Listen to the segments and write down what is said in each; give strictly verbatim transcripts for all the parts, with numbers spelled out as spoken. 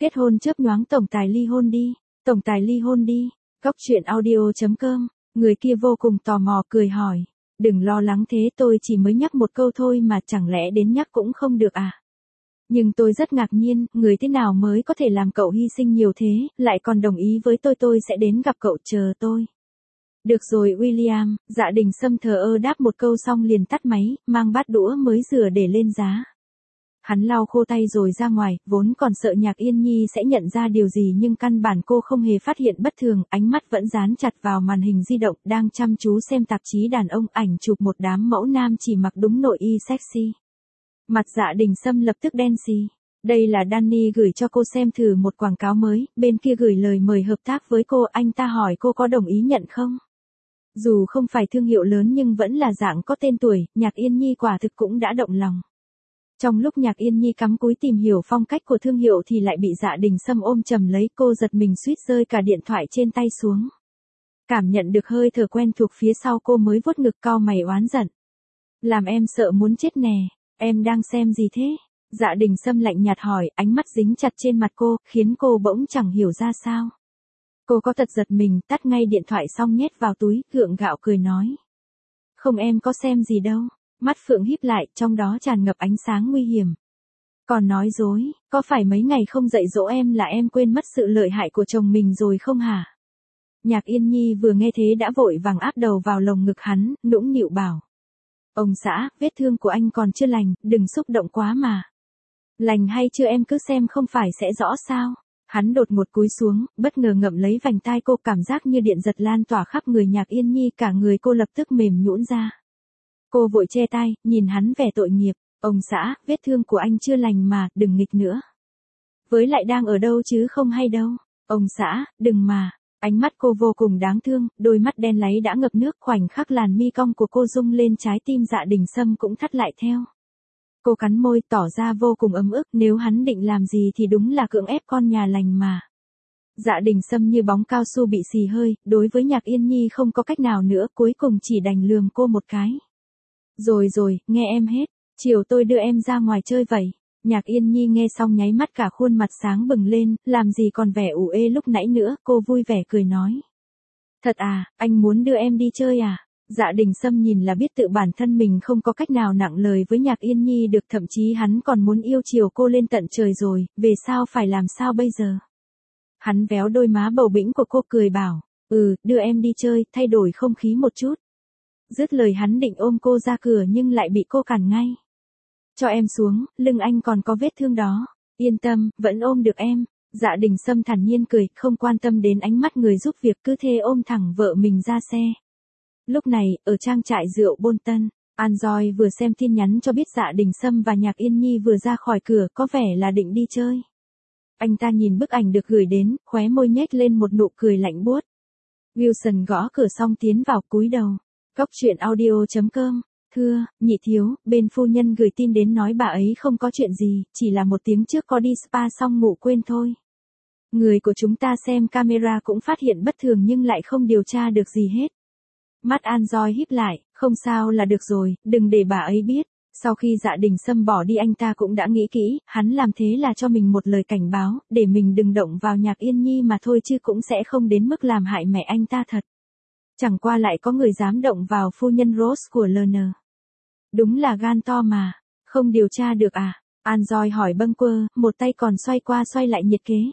Kết hôn chớp nhoáng tổng tài ly hôn đi, tổng tài ly hôn đi. Góc truyện audio chấm com, người kia vô cùng tò mò cười hỏi. Đừng lo lắng thế, tôi chỉ mới nhắc một câu thôi mà, chẳng lẽ đến nhắc cũng không được à? Nhưng tôi rất ngạc nhiên, người thế nào mới có thể làm cậu hy sinh nhiều thế, lại còn đồng ý với tôi tôi sẽ đến gặp cậu, chờ tôi. Được rồi William, Dạ Đình Sâm thờ ơ đáp một câu xong liền tắt máy, mang bát đũa mới rửa để lên giá. Hắn lau khô tay rồi ra ngoài, vốn còn sợ Nhạc Yên Nhi sẽ nhận ra điều gì nhưng căn bản cô không hề phát hiện bất thường, ánh mắt vẫn dán chặt vào màn hình di động, đang chăm chú xem tạp chí đàn ông, ảnh chụp một đám mẫu nam chỉ mặc đúng nội y sexy. Mặt Dạ Đình Sâm lập tức đen xì. Đây là Danny gửi cho cô xem thử một quảng cáo mới, bên kia gửi lời mời hợp tác với cô, anh ta hỏi cô có đồng ý nhận không? Dù không phải thương hiệu lớn nhưng vẫn là dạng có tên tuổi, Nhạc Yên Nhi quả thực cũng đã động lòng. Trong lúc Nhạc Yên Nhi cắm cúi tìm hiểu phong cách của thương hiệu thì lại bị Dạ Đình Sâm ôm chầm lấy, cô giật mình suýt rơi cả điện thoại trên tay xuống. Cảm nhận được hơi thở quen thuộc phía sau cô mới vuốt ngực cau mày oán giận. Làm em sợ muốn chết nè, em đang xem gì thế? Dạ Đình Sâm lạnh nhạt hỏi, ánh mắt dính chặt trên mặt cô, khiến cô bỗng chẳng hiểu ra sao. Cô có tật giật mình, tắt ngay điện thoại xong nhét vào túi, gượng gạo cười nói. Không, em có xem gì đâu. Mắt Phượng híp lại, trong đó tràn ngập ánh sáng nguy hiểm. Còn nói dối, có phải mấy ngày không dạy dỗ em là em quên mất sự lợi hại của chồng mình rồi không hả? Nhạc Yên Nhi vừa nghe thế đã vội vàng áp đầu vào lồng ngực hắn, nũng nịu bảo. Ông xã, vết thương của anh còn chưa lành, đừng xúc động quá mà. Lành hay chưa em cứ xem không phải sẽ rõ sao? Hắn đột ngột cúi xuống, bất ngờ ngậm lấy vành tai cô, cảm giác như điện giật lan tỏa khắp người Nhạc Yên Nhi, cả người cô lập tức mềm nhũn ra. Cô vội che tay, nhìn hắn vẻ tội nghiệp. Ông xã, vết thương của anh chưa lành mà, đừng nghịch nữa. Với lại đang ở đâu chứ không hay đâu. Ông xã, đừng mà. Ánh mắt cô vô cùng đáng thương, đôi mắt đen láy đã ngập nước, khoảnh khắc làn mi cong của cô rung lên, trái tim Dạ Đình Sâm cũng thắt lại theo. Cô cắn môi tỏ ra vô cùng ấm ức, nếu hắn định làm gì thì đúng là cưỡng ép con nhà lành mà. Dạ Đình Sâm như bóng cao su bị xì hơi, đối với Nhạc Yên Nhi không có cách nào nữa, cuối cùng chỉ đành lườm cô một cái. Rồi rồi, nghe em hết, chiều tôi đưa em ra ngoài chơi vậy. Nhạc Yên Nhi nghe xong nháy mắt cả khuôn mặt sáng bừng lên, làm gì còn vẻ ủ ê lúc nãy nữa, cô vui vẻ cười nói. Thật à, anh muốn đưa em đi chơi à? Dạ Đình Sâm nhìn là biết tự bản thân mình không có cách nào nặng lời với Nhạc Yên Nhi được, thậm chí hắn còn muốn yêu chiều cô lên tận trời rồi, về sao phải làm sao bây giờ? Hắn véo đôi má bầu bĩnh của cô cười bảo, ừ, đưa em đi chơi, thay đổi không khí một chút. Dứt lời hắn định ôm cô ra cửa nhưng lại bị cô cản ngay. Cho em xuống, lưng anh còn có vết thương đó. Yên tâm, vẫn ôm được em. Dạ Đình Sâm thản nhiên cười, không quan tâm đến ánh mắt người giúp việc, cứ thế ôm thẳng vợ mình ra xe. Lúc này, ở trang trại rượu Bôn Tân, An Doi vừa xem tin nhắn cho biết Dạ Đình Sâm và Nhạc Yên Nhi vừa ra khỏi cửa, có vẻ là định đi chơi. Anh ta nhìn bức ảnh được gửi đến, khóe môi nhếch lên một nụ cười lạnh buốt. Wilson gõ cửa xong tiến vào, cúi đầu. Góc truyện audio chấm com, thưa, nhị thiếu, bên phu nhân gửi tin đến nói bà ấy không có chuyện gì, chỉ là một tiếng trước có đi spa xong ngủ quên thôi. Người của chúng ta xem camera cũng phát hiện bất thường nhưng lại không điều tra được gì hết. Mắt An Doi híp lại, không sao là được rồi, đừng để bà ấy biết. Sau khi Dạ Đình Sâm bỏ đi anh ta cũng đã nghĩ kỹ, hắn làm thế là cho mình một lời cảnh báo, để mình đừng động vào Nhạc Yên Nhi mà thôi chứ cũng sẽ không đến mức làm hại mẹ anh ta thật. Chẳng qua lại có người dám động vào phu nhân Rose của lờ en. Đúng là gan to mà, không điều tra được à? An Doi hỏi bâng quơ, một tay còn xoay qua xoay lại nhiệt kế.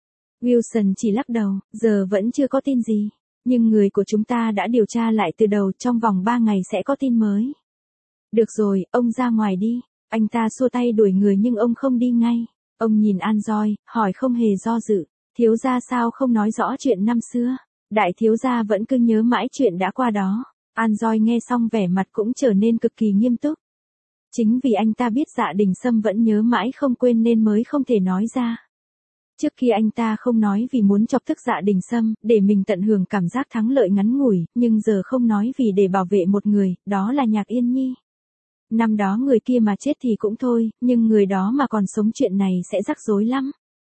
Wilson chỉ lắc đầu, giờ vẫn chưa có tin gì. Nhưng người của chúng ta đã điều tra lại từ đầu, trong vòng ba ngày sẽ có tin mới. Được rồi, ông ra ngoài đi. Anh ta xua tay đuổi người nhưng ông không đi ngay. Ông nhìn An Doi, hỏi không hề do dự. Thiếu gia sao không nói rõ chuyện năm xưa? Đại thiếu gia vẫn cứ nhớ mãi chuyện đã qua đó. An Doi nghe xong vẻ mặt cũng trở nên cực kỳ nghiêm túc. Chính vì anh ta biết Dạ Đình Sâm vẫn nhớ mãi không quên nên mới không thể nói ra. Trước khi anh ta không nói vì muốn chọc tức Dạ Đình Sâm, để mình tận hưởng cảm giác thắng lợi ngắn ngủi, nhưng giờ không nói vì để bảo vệ một người, đó là Nhạc Yên Nhi. Năm đó người kia mà chết thì cũng thôi, nhưng người đó mà còn sống chuyện này sẽ rắc rối lắm.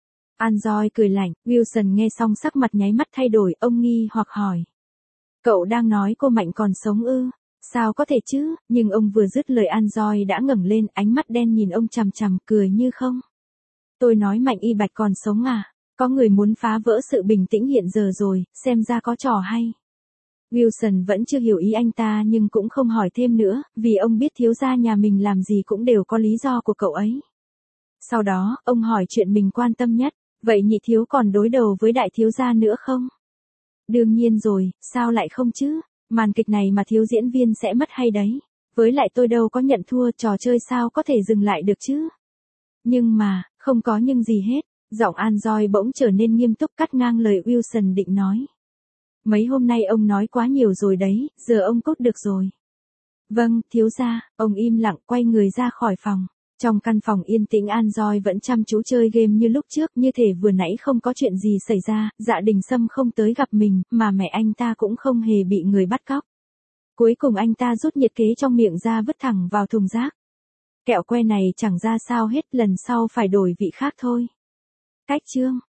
An Doi cười lạnh, Wilson nghe xong sắc mặt nháy mắt thay đổi, ông nghi hoặc hỏi. Cậu đang nói cô Mạnh còn sống ư? Sao có thể chứ? Nhưng ông vừa dứt lời An Doi đã ngẩng lên, ánh mắt đen nhìn ông chằm chằm, cười như không. Tôi nói Mạnh Y Bạch còn sống à? Có người muốn phá vỡ sự bình tĩnh hiện giờ rồi, xem ra có trò hay. Wilson vẫn chưa hiểu ý anh ta nhưng cũng không hỏi thêm nữa, vì ông biết thiếu gia nhà mình làm gì cũng đều có lý do của cậu ấy. Sau đó, ông hỏi chuyện mình quan tâm nhất, vậy nhị thiếu còn đối đầu với đại thiếu gia nữa không? Đương nhiên rồi, sao lại không chứ? Màn kịch này mà thiếu diễn viên sẽ mất hay đấy. Với lại tôi đâu có nhận thua, trò chơi sao có thể dừng lại được chứ? Nhưng mà, không có nhưng gì hết, giọng Anjoy bỗng trở nên nghiêm túc cắt ngang lời Wilson định nói. Mấy hôm nay ông nói quá nhiều rồi đấy, giờ ông cốt được rồi. Vâng, thiếu gia, ông im lặng quay người ra khỏi phòng. Trong căn phòng yên tĩnh Anjoy vẫn chăm chú chơi game như lúc trước, như thể vừa nãy không có chuyện gì xảy ra, Dạ Đình Sâm không tới gặp mình, mà mẹ anh ta cũng không hề bị người bắt cóc. Cuối cùng anh ta rút nhiệt kế trong miệng ra vứt thẳng vào thùng rác. Kẹo que này chẳng ra sao hết, lần sau phải đổi vị khác thôi. Cách chương